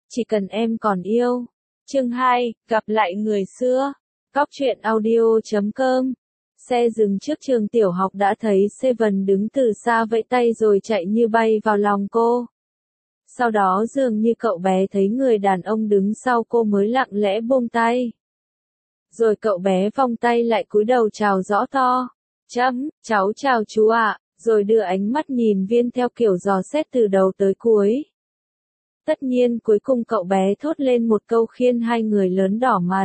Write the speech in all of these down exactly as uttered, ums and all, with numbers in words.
Chỉ cần em còn yêu. Chương hai, gặp lại người xưa. Cóc truyện audio chấm com. Xe dừng trước trường tiểu học đã thấy Seven đứng từ xa vẫy tay rồi chạy như bay vào lòng cô. Sau đó dường như cậu bé thấy người đàn ông đứng sau cô mới lặng lẽ buông tay. Rồi cậu bé vòng tay lại cúi đầu chào rõ to. Chấm, cháu chào chú ạ, rồi đưa ánh mắt nhìn Viên theo kiểu dò xét từ đầu tới cuối. Tất nhiên cuối cùng cậu bé thốt lên một câu khiến hai người lớn đỏ mặt.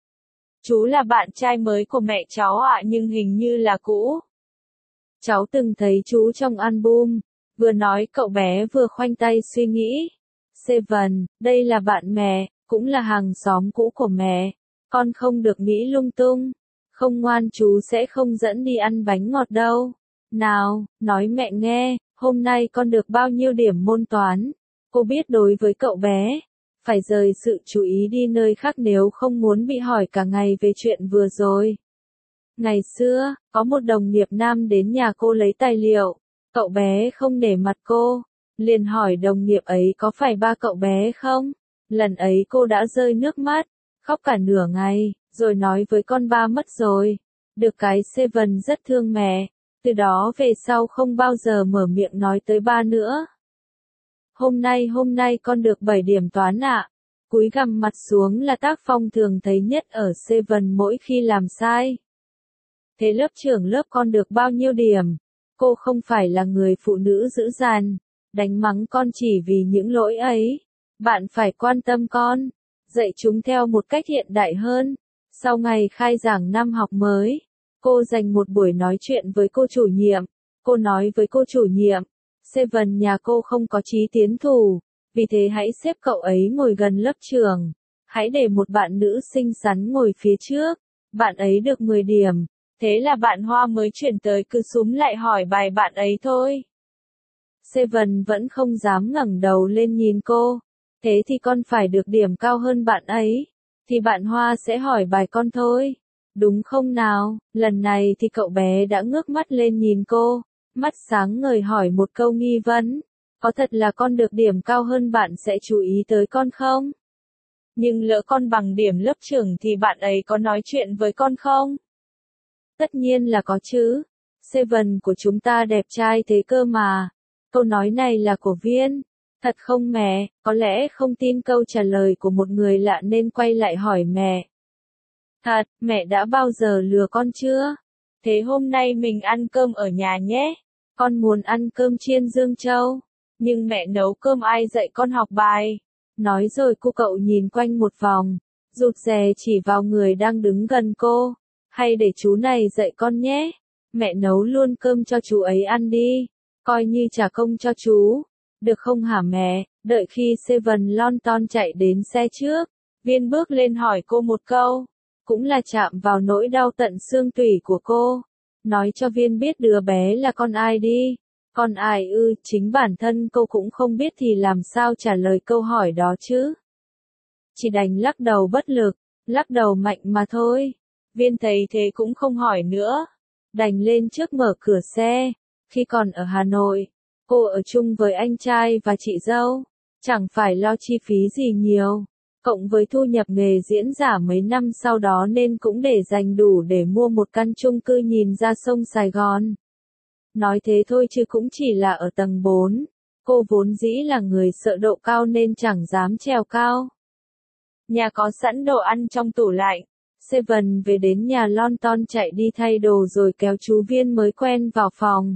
Chú là bạn trai mới của mẹ cháu ạ, nhưng hình như là cũ. Cháu từng thấy chú trong album. Vừa nói cậu bé vừa khoanh tay suy nghĩ. Seven, đây là bạn mẹ, cũng là hàng xóm cũ của mẹ. Con không được nghĩ lung tung. Không ngoan chú sẽ không dẫn đi ăn bánh ngọt đâu. Nào, nói mẹ nghe, hôm nay con được bao nhiêu điểm môn toán? Cô biết đối với cậu bé, phải rời sự chú ý đi nơi khác nếu không muốn bị hỏi cả ngày về chuyện vừa rồi. Ngày xưa, có một đồng nghiệp nam đến nhà cô lấy tài liệu. Cậu bé không nể mặt cô, liền hỏi đồng nghiệp ấy có phải ba cậu bé không? Lần ấy cô đã rơi nước mắt, khóc cả nửa ngày, rồi nói với con ba mất rồi. Được cái Seven rất thương mẹ, từ đó về sau không bao giờ mở miệng nói tới ba nữa. Hôm nay hôm nay con được bảy điểm toán ạ. Cúi gằm mặt xuống là tác phong thường thấy nhất ở Seven mỗi khi làm sai. Thế lớp trưởng lớp con được bao nhiêu điểm? Cô không phải là người phụ nữ dữ dằn, đánh mắng con chỉ vì những lỗi ấy. Bạn phải quan tâm con, dạy chúng theo một cách hiện đại hơn. Sau ngày khai giảng năm học mới, cô dành một buổi nói chuyện với cô chủ nhiệm. Cô nói với cô chủ nhiệm, Seven nhà cô không có chí tiến thủ, vì thế hãy xếp cậu ấy ngồi gần lớp trưởng. Hãy để một bạn nữ xinh xắn ngồi phía trước, bạn ấy được mười điểm. Thế là bạn Hoa mới chuyển tới cứ súm lại hỏi bài bạn ấy thôi. Seven vẫn không dám ngẩng đầu lên nhìn cô. Thế thì con phải được điểm cao hơn bạn ấy, thì bạn Hoa sẽ hỏi bài con thôi. Đúng không nào? Lần này thì cậu bé đã ngước mắt lên nhìn cô, mắt sáng ngời hỏi một câu nghi vấn. Có thật là con được điểm cao hơn bạn sẽ chú ý tới con không? Nhưng lỡ con bằng điểm lớp trưởng thì bạn ấy có nói chuyện với con không? Tất nhiên là có chứ. Seven của chúng ta đẹp trai thế cơ mà. Câu nói này là của Viên. Thật không mẹ? Có lẽ không tin câu trả lời của một người lạ nên quay lại hỏi mẹ. Thật, mẹ đã bao giờ lừa con chưa? Thế hôm nay mình ăn cơm ở nhà nhé. Con muốn ăn cơm chiên Dương Châu. Nhưng mẹ nấu cơm ai dạy con học bài? Nói rồi cô cậu nhìn quanh một vòng, rụt rè chỉ vào người đang đứng gần cô. Hay để chú này dạy con nhé. Mẹ nấu luôn cơm cho chú ấy ăn đi. Coi như trả công cho chú. Được không hả mẹ? Đợi khi Seven lon ton chạy đến xe trước, Viên bước lên hỏi cô một câu. Cũng là chạm vào nỗi đau tận xương tủy của cô. Nói cho Viên biết đứa bé là con ai đi. Con ai ư, chính bản thân cô cũng không biết thì làm sao trả lời câu hỏi đó chứ. Chỉ đành lắc đầu bất lực, lắc đầu mạnh mà thôi. Viên thấy thế cũng không hỏi nữa. Đành lên trước mở cửa xe. Khi còn ở Hà Nội, cô ở chung với anh trai và chị dâu. Chẳng phải lo chi phí gì nhiều. Cộng với thu nhập nghề diễn giả mấy năm sau đó nên cũng để dành đủ để mua một căn chung cư nhìn ra sông Sài Gòn. Nói thế thôi chứ cũng chỉ là ở tầng bốn. Cô vốn dĩ là người sợ độ cao nên chẳng dám trèo cao. Nhà có sẵn đồ ăn trong tủ lạnh. Seven về đến nhà lon ton chạy đi thay đồ rồi kéo chú Viên mới quen vào phòng.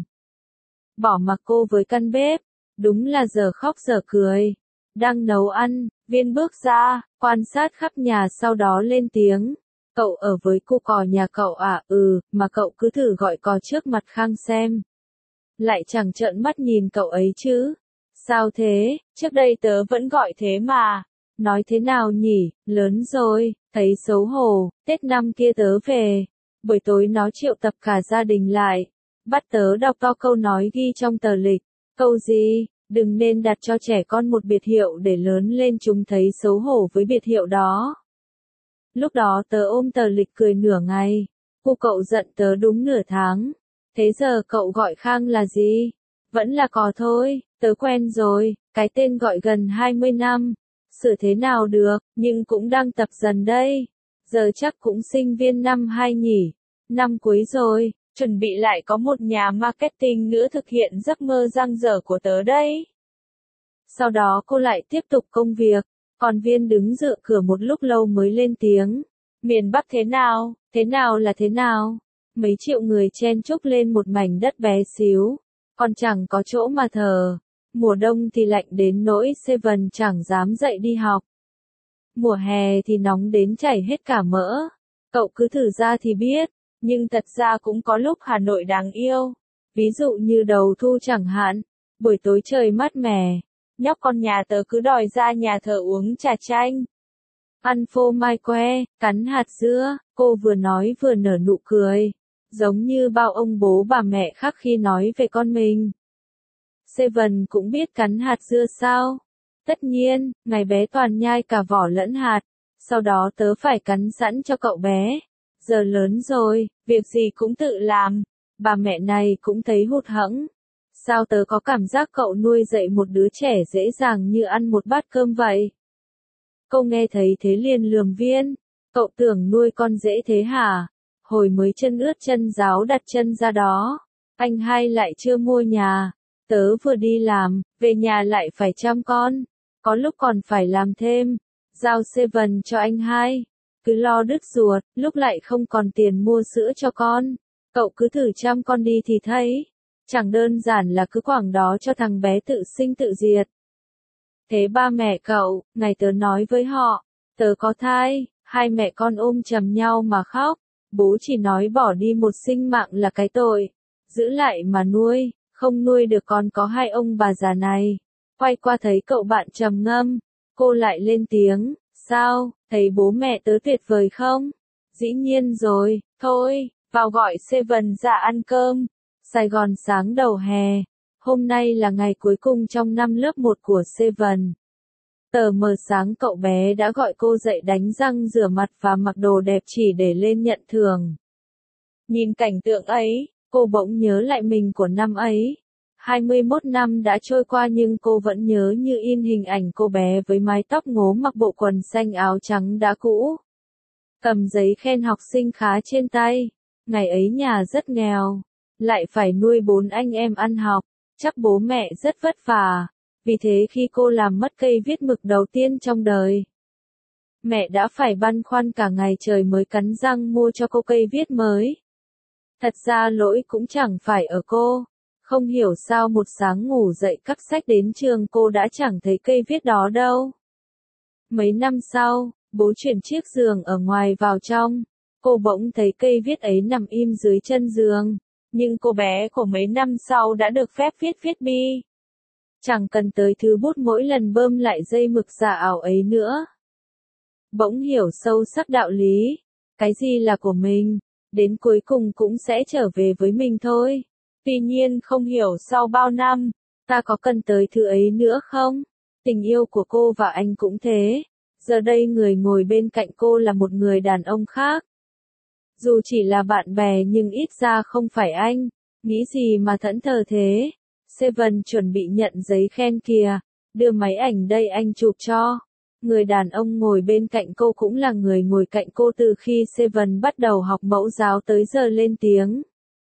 Bỏ mặc cô với căn bếp. Đúng là giờ khóc giờ cười. Đang nấu ăn, Viên bước ra, quan sát khắp nhà sau đó lên tiếng. Cậu ở với cô cò nhà cậu à? Ừ, mà cậu cứ thử gọi cò trước mặt Khang xem. Lại chẳng trợn mắt nhìn cậu ấy chứ. Sao thế, trước đây tớ vẫn gọi thế mà. Nói thế nào nhỉ, lớn rồi, thấy xấu hổ, Tết năm kia tớ về. Buổi tối nó triệu tập cả gia đình lại. Bắt tớ đọc to câu nói ghi trong tờ lịch. Câu gì? Đừng nên đặt cho trẻ con một biệt hiệu để lớn lên chúng thấy xấu hổ với biệt hiệu đó. Lúc đó tớ ôm tờ lịch cười nửa ngày. Cô cậu giận tớ đúng nửa tháng. Thế giờ cậu gọi Khang là gì? Vẫn là cò thôi, tớ quen rồi, cái tên gọi gần hai mươi năm. sửa thế nào được, nhưng cũng đang tập dần đây. Giờ chắc cũng sinh viên năm hai nhỉ, năm cuối rồi, chuẩn bị lại có một nhà marketing nữa thực hiện giấc mơ dang dở của tớ đây. Sau đó cô lại tiếp tục công việc, còn Viên đứng dựa cửa một lúc lâu mới lên tiếng. Miền Bắc thế nào, thế nào là thế nào? Mấy triệu người chen chúc lên một mảnh đất bé xíu, còn chẳng có chỗ mà thờ. Mùa đông thì lạnh đến nỗi Seven chẳng dám dậy đi học. Mùa hè thì nóng đến chảy hết cả mỡ. Cậu cứ thử ra thì biết, nhưng thật ra cũng có lúc Hà Nội đáng yêu. Ví dụ như đầu thu chẳng hạn, buổi tối trời mát mẻ, nhóc con nhà tớ cứ đòi ra nhà thờ uống trà chanh, ăn phô mai que, cắn hạt dưa. Cô vừa nói vừa nở nụ cười, giống như bao ông bố bà mẹ khác khi nói về con mình. Seven cũng biết cắn hạt dưa sao? Tất nhiên, ngày bé toàn nhai cả vỏ lẫn hạt, sau đó tớ phải cắn sẵn cho cậu bé. Giờ lớn rồi, việc gì cũng tự làm, bà mẹ này cũng thấy hụt hẫng. Sao tớ có cảm giác cậu nuôi dạy một đứa trẻ dễ dàng như ăn một bát cơm vậy? Cô nghe thấy thế liền lườm Viên, cậu tưởng nuôi con dễ thế hả? Hồi mới chân ướt chân ráo đặt chân ra đó, anh hai lại chưa mua nhà, tớ vừa đi làm, về nhà lại phải chăm con, có lúc còn phải làm thêm, giao Seven cho anh hai, cứ lo đứt ruột, lúc lại không còn tiền mua sữa cho con, cậu cứ thử chăm con đi thì thấy, chẳng đơn giản là cứ quảng đó cho thằng bé tự sinh tự diệt. Thế ba mẹ cậu, ngày tớ nói với họ, tớ có thai, hai mẹ con ôm chầm nhau mà khóc, bố chỉ nói bỏ đi một sinh mạng là cái tội, giữ lại mà nuôi, không nuôi được con có hai ông bà già này. Quay qua thấy cậu bạn trầm ngâm, cô lại lên tiếng, sao, thấy bố mẹ tớ tuyệt vời không? Dĩ nhiên rồi, thôi, vào gọi Seven ra ăn cơm. Sài Gòn sáng đầu hè. Hôm nay là ngày cuối cùng trong năm lớp một của Seven. Tờ mờ sáng cậu bé đã gọi cô dậy đánh răng rửa mặt và mặc đồ đẹp chỉ để lên nhận thưởng. Nhìn cảnh tượng ấy, cô bỗng nhớ lại mình của năm ấy. hai mươi mốt năm đã trôi qua nhưng cô vẫn nhớ như in hình ảnh cô bé với mái tóc ngố mặc bộ quần xanh áo trắng đã cũ. Cầm giấy khen học sinh khá trên tay. Ngày ấy nhà rất nghèo, lại phải nuôi bốn anh em ăn học, chắc bố mẹ rất vất vả. Vì thế khi cô làm mất cây viết mực đầu tiên trong đời, mẹ đã phải băn khoăn cả ngày trời mới cắn răng mua cho cô cây viết mới. Thật ra lỗi cũng chẳng phải ở cô. Không hiểu sao một sáng ngủ dậy cắp sách đến trường cô đã chẳng thấy cây viết đó đâu. Mấy năm sau, bố chuyển chiếc giường ở ngoài vào trong. Cô bỗng thấy cây viết ấy nằm im dưới chân giường. Nhưng cô bé của mấy năm sau đã được phép viết viết bi. Chẳng cần tới thứ bút mỗi lần bơm lại dây mực giả ảo ấy nữa. Bỗng hiểu sâu sắc đạo lý. Cái gì là của mình, đến cuối cùng cũng sẽ trở về với mình thôi. Tuy nhiên không hiểu sau bao năm, ta có cần tới thứ ấy nữa không? Tình yêu của cô và anh cũng thế. Giờ đây người ngồi bên cạnh cô là một người đàn ông khác. Dù chỉ là bạn bè nhưng ít ra không phải anh. Nghĩ gì mà thẫn thờ thế? Seven chuẩn bị nhận giấy khen kìa. Đưa máy ảnh đây anh chụp cho. Người đàn ông ngồi bên cạnh cô cũng là người ngồi cạnh cô từ khi Seven bắt đầu học mẫu giáo tới giờ lên tiếng.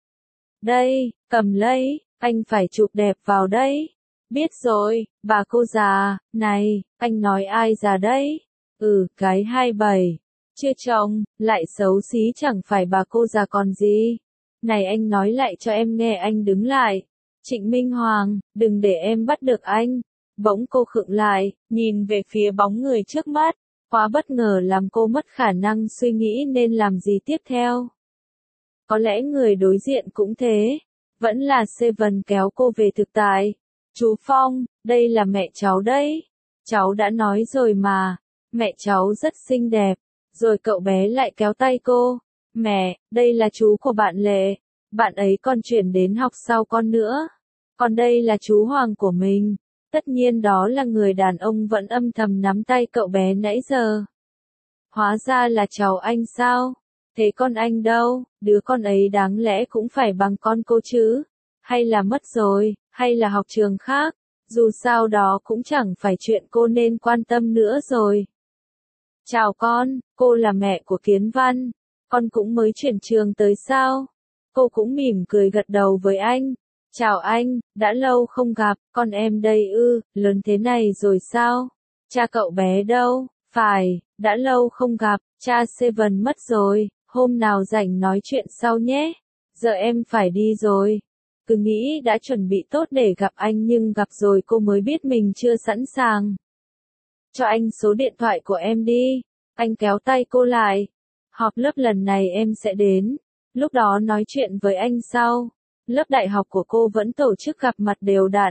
Đây, cầm lấy, anh phải chụp đẹp vào đây. Biết rồi, bà cô già, này, anh nói ai già đấy? Ừ, cái hai bảy. Chưa chồng, lại xấu xí chẳng phải bà cô già còn gì. Này anh nói lại cho em nghe anh đứng lại. Trịnh Minh Hoàng, đừng để em bắt được anh. Bỗng cô khựng lại, nhìn về phía bóng người trước mắt. Quá bất ngờ làm cô mất khả năng suy nghĩ nên làm gì tiếp theo. Có lẽ người đối diện cũng thế. Vẫn là Seven kéo cô về thực tại. Chú Phong, đây là mẹ cháu đấy. Cháu đã nói rồi mà. Mẹ cháu rất xinh đẹp. Rồi cậu bé lại kéo tay cô. Mẹ, đây là chú của bạn Lệ. Bạn ấy còn chuyển đến học sau con nữa. Còn đây là chú Hoàng của mình. Tất nhiên đó là người đàn ông vẫn âm thầm nắm tay cậu bé nãy giờ. Hóa ra là cháu anh sao? Thế con anh đâu? Đứa con ấy đáng lẽ cũng phải bằng con cô chứ? Hay là mất rồi? Hay là học trường khác? Dù sao đó cũng chẳng phải chuyện cô nên quan tâm nữa rồi. Chào con, cô là mẹ của Kiến Văn. Con cũng mới chuyển trường tới sao? Cô cũng mỉm cười gật đầu với anh. Chào anh, đã lâu không gặp, con em đây ư, lớn thế này rồi sao? Cha cậu bé đâu? Phải, đã lâu không gặp, cha Seven mất rồi, hôm nào rảnh nói chuyện sau nhé. Giờ em phải đi rồi. Cứ nghĩ đã chuẩn bị tốt để gặp anh nhưng gặp rồi cô mới biết mình chưa sẵn sàng. Cho anh số điện thoại của em đi. Anh kéo tay cô lại. Họp lớp lần này em sẽ đến. Lúc đó nói chuyện với anh sau. Lớp đại học của cô vẫn tổ chức gặp mặt đều đặn.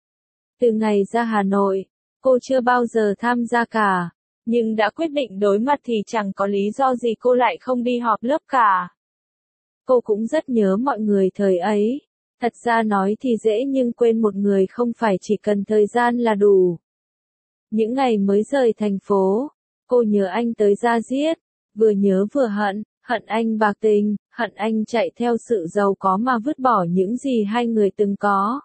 Từ ngày ra Hà Nội, cô chưa bao giờ tham gia cả. Nhưng đã quyết định đối mặt thì chẳng có lý do gì cô lại không đi họp lớp cả. Cô cũng rất nhớ mọi người thời ấy. Thật ra nói thì dễ nhưng quên một người không phải chỉ cần thời gian là đủ. Những ngày mới rời thành phố, cô nhớ anh tới da diết, vừa nhớ vừa hận, hận anh bạc tình, hận anh chạy theo sự giàu có mà vứt bỏ những gì hai người từng có.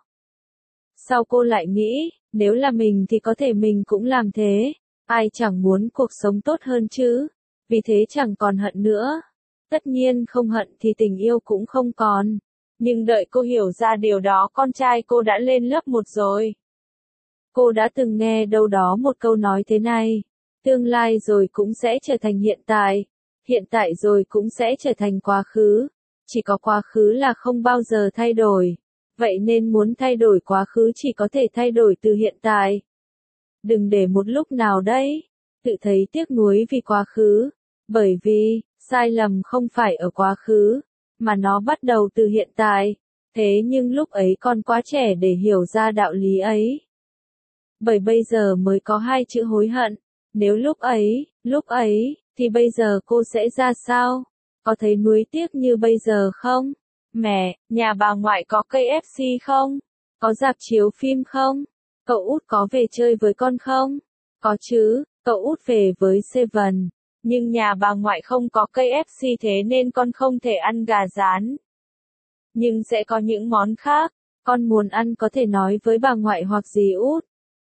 Sau cô lại nghĩ, nếu là mình thì có thể mình cũng làm thế, ai chẳng muốn cuộc sống tốt hơn chứ, vì thế chẳng còn hận nữa. Tất nhiên không hận thì tình yêu cũng không còn. Nhưng đợi cô hiểu ra điều đó con trai cô đã lên lớp một rồi. Cô đã từng nghe đâu đó một câu nói thế này, tương lai rồi cũng sẽ trở thành hiện tại, hiện tại rồi cũng sẽ trở thành quá khứ, chỉ có quá khứ là không bao giờ thay đổi, vậy nên muốn thay đổi quá khứ chỉ có thể thay đổi từ hiện tại. Đừng để một lúc nào đấy, tự thấy tiếc nuối vì quá khứ, bởi vì, sai lầm không phải ở quá khứ, mà nó bắt đầu từ hiện tại, thế nhưng lúc ấy con quá trẻ để hiểu ra đạo lý ấy. Bởi bây giờ mới có hai chữ hối hận, nếu lúc ấy, lúc ấy, thì bây giờ cô sẽ ra sao? Có thấy nuối tiếc như bây giờ không? Mẹ, nhà bà ngoại có cây ép xê không? Có rạp chiếu phim không? Cậu út có về chơi với con không? Có chứ, cậu út về với Seven. Nhưng nhà bà ngoại không có cây ép xê thế nên con không thể ăn gà rán. Nhưng sẽ có những món khác, con muốn ăn có thể nói với bà ngoại hoặc dì út.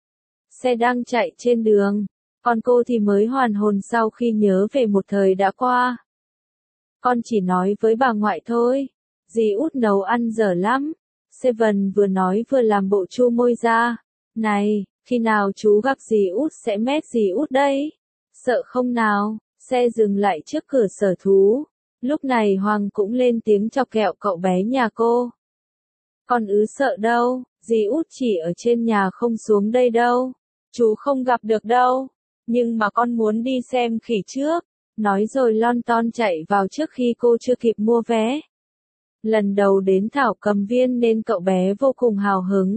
Xe đang chạy trên đường, còn cô thì mới hoàn hồn sau khi nhớ về một thời đã qua. Con chỉ nói với bà ngoại thôi, dì út nấu ăn dở lắm. Seven vừa nói vừa làm bộ chu môi ra. Này, khi nào chú gặp dì út sẽ mét dì út đấy. Sợ không nào? Xe dừng lại trước cửa sở thú. Lúc này Hoàng cũng lên tiếng chọc kẹo cậu bé nhà cô. Con ứ sợ đâu, dì út chỉ ở trên nhà không xuống đây đâu. Chú không gặp được đâu. Nhưng mà con muốn đi xem khỉ trước. Nói rồi lon ton chạy vào trước khi cô chưa kịp mua vé. Lần đầu đến thảo cầm viên nên cậu bé vô cùng hào hứng.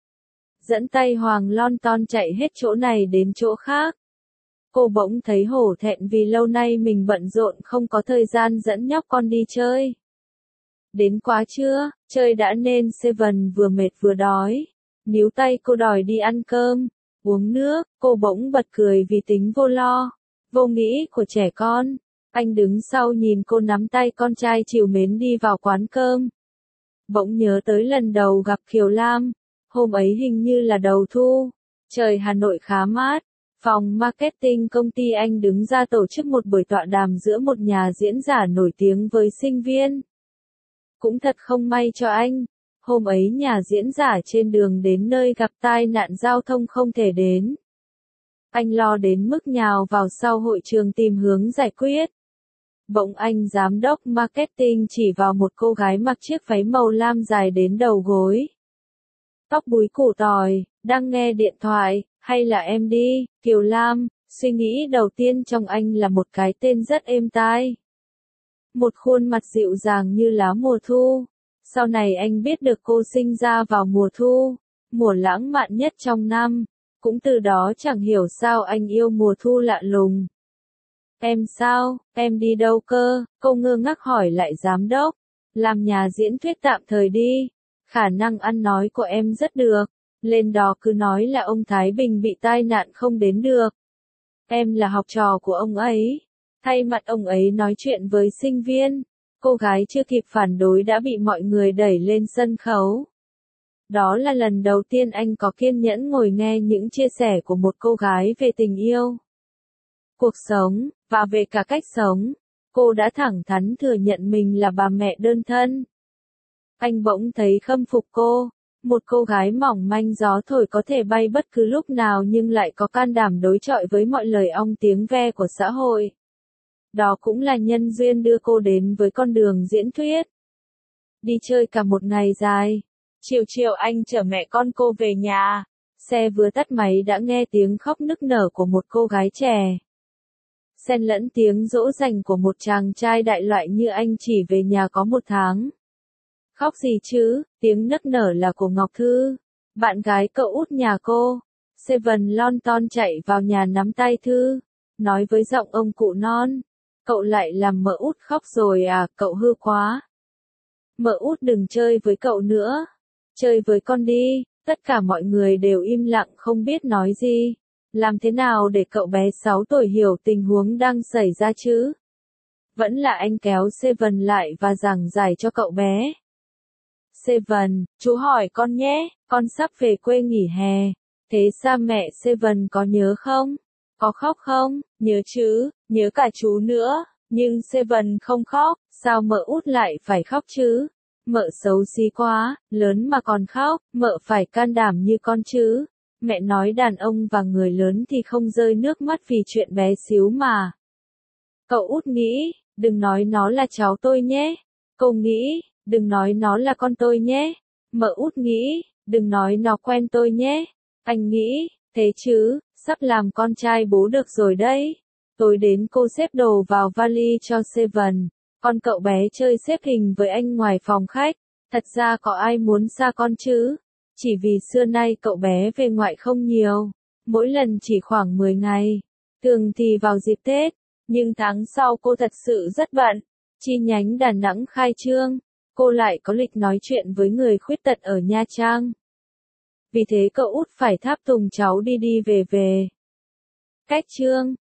Dẫn tay Hoàng lon ton chạy hết chỗ này đến chỗ khác. Cô bỗng thấy hổ thẹn vì lâu nay mình bận rộn không có thời gian dẫn nhóc con đi chơi. Đến quá trưa, chơi đã nên Seven vừa mệt vừa đói. Níu tay cô đòi đi ăn cơm, uống nước, cô bỗng bật cười vì tính vô lo, vô nghĩ của trẻ con. Anh đứng sau nhìn cô nắm tay con trai trìu mến đi vào quán cơm. Bỗng nhớ tới lần đầu gặp Kiều Lam, hôm ấy hình như là đầu thu, trời Hà Nội khá mát. Phòng marketing công ty anh đứng ra tổ chức một buổi tọa đàm giữa một nhà diễn giả nổi tiếng với sinh viên. Cũng thật không may cho anh, hôm ấy nhà diễn giả trên đường đến nơi gặp tai nạn giao thông không thể đến. Anh lo đến mức nhào vào sau hội trường tìm hướng giải quyết. Bỗng anh giám đốc marketing chỉ vào một cô gái mặc chiếc váy màu lam dài đến đầu gối. Tóc búi củ tỏi, đang nghe điện thoại, hay là em đi, Kiều Lam, suy nghĩ đầu tiên trong anh là một cái tên rất êm tai. Một khuôn mặt dịu dàng như lá mùa thu. Sau này anh biết được cô sinh ra vào mùa thu, mùa lãng mạn nhất trong năm. Cũng từ đó chẳng hiểu sao anh yêu mùa thu lạ lùng. Em sao, em đi đâu cơ? Cô ngơ ngác hỏi lại giám đốc. Làm nhà diễn thuyết tạm thời đi. Khả năng ăn nói của em rất được. Lên đó cứ nói là ông Thái Bình bị tai nạn không đến được. Em là học trò của ông ấy. Thay mặt ông ấy nói chuyện với sinh viên. Cô gái chưa kịp phản đối đã bị mọi người đẩy lên sân khấu. Đó là lần đầu tiên anh có kiên nhẫn ngồi nghe những chia sẻ của một cô gái về tình yêu, cuộc sống, và về cả cách sống. Cô đã thẳng thắn thừa nhận mình là bà mẹ đơn thân. Anh bỗng thấy khâm phục cô, một cô gái mỏng manh gió thổi có thể bay bất cứ lúc nào nhưng lại có can đảm đối chọi với mọi lời ong tiếng ve của xã hội. Đó cũng là nhân duyên đưa cô đến với con đường diễn thuyết. Đi chơi cả một ngày dài. Chiều chiều anh chở mẹ con cô về nhà. Xe vừa tắt máy đã nghe tiếng khóc nức nở của một cô gái trẻ. Xen lẫn tiếng dỗ dành của một chàng trai đại loại như anh chỉ về nhà có một tháng. Khóc gì chứ, tiếng nức nở là của Ngọc Thư, bạn gái cậu út nhà cô. Seven lon ton chạy vào nhà nắm tay Thư, nói với giọng ông cụ non. Cậu lại làm mợ út khóc rồi à, cậu hư quá. Mợ út đừng chơi với cậu nữa. Chơi với con đi. Tất cả mọi người đều im lặng không biết nói gì. Làm thế nào để cậu bé sáu tuổi hiểu tình huống đang xảy ra chứ? Vẫn là anh kéo Seven lại và giảng giải cho cậu bé. Seven, chú hỏi con nhé, con sắp về quê nghỉ hè. Thế xa mẹ Seven có nhớ không? Có khóc không? Nhớ chứ, nhớ cả chú nữa. Nhưng Seven không khóc, sao mợ út lại phải khóc chứ? Mợ xấu xí quá, lớn mà còn khóc, mợ phải can đảm như con chứ. Mẹ nói đàn ông và người lớn thì không rơi nước mắt vì chuyện bé xíu mà. Cậu út nghĩ, đừng nói nó là cháu tôi nhé. Cô nghĩ, đừng nói nó là con tôi nhé. Mợ út nghĩ, đừng nói nó quen tôi nhé. Anh nghĩ, thế chứ, sắp làm con trai bố được rồi đấy. Tối đến cô xếp đồ vào vali cho Seven. Con cậu bé chơi xếp hình với anh ngoài phòng khách. Thật ra có ai muốn xa con chứ? Chỉ vì xưa nay cậu bé về ngoại không nhiều. Mỗi lần chỉ khoảng mười ngày. Thường thì vào dịp Tết. Nhưng tháng sau cô thật sự rất bận. Chi nhánh Đà Nẵng khai trương. Cô lại có lịch nói chuyện với người khuyết tật ở Nha Trang. Vì thế cậu út phải tháp tùng cháu đi đi về về. Cách trương.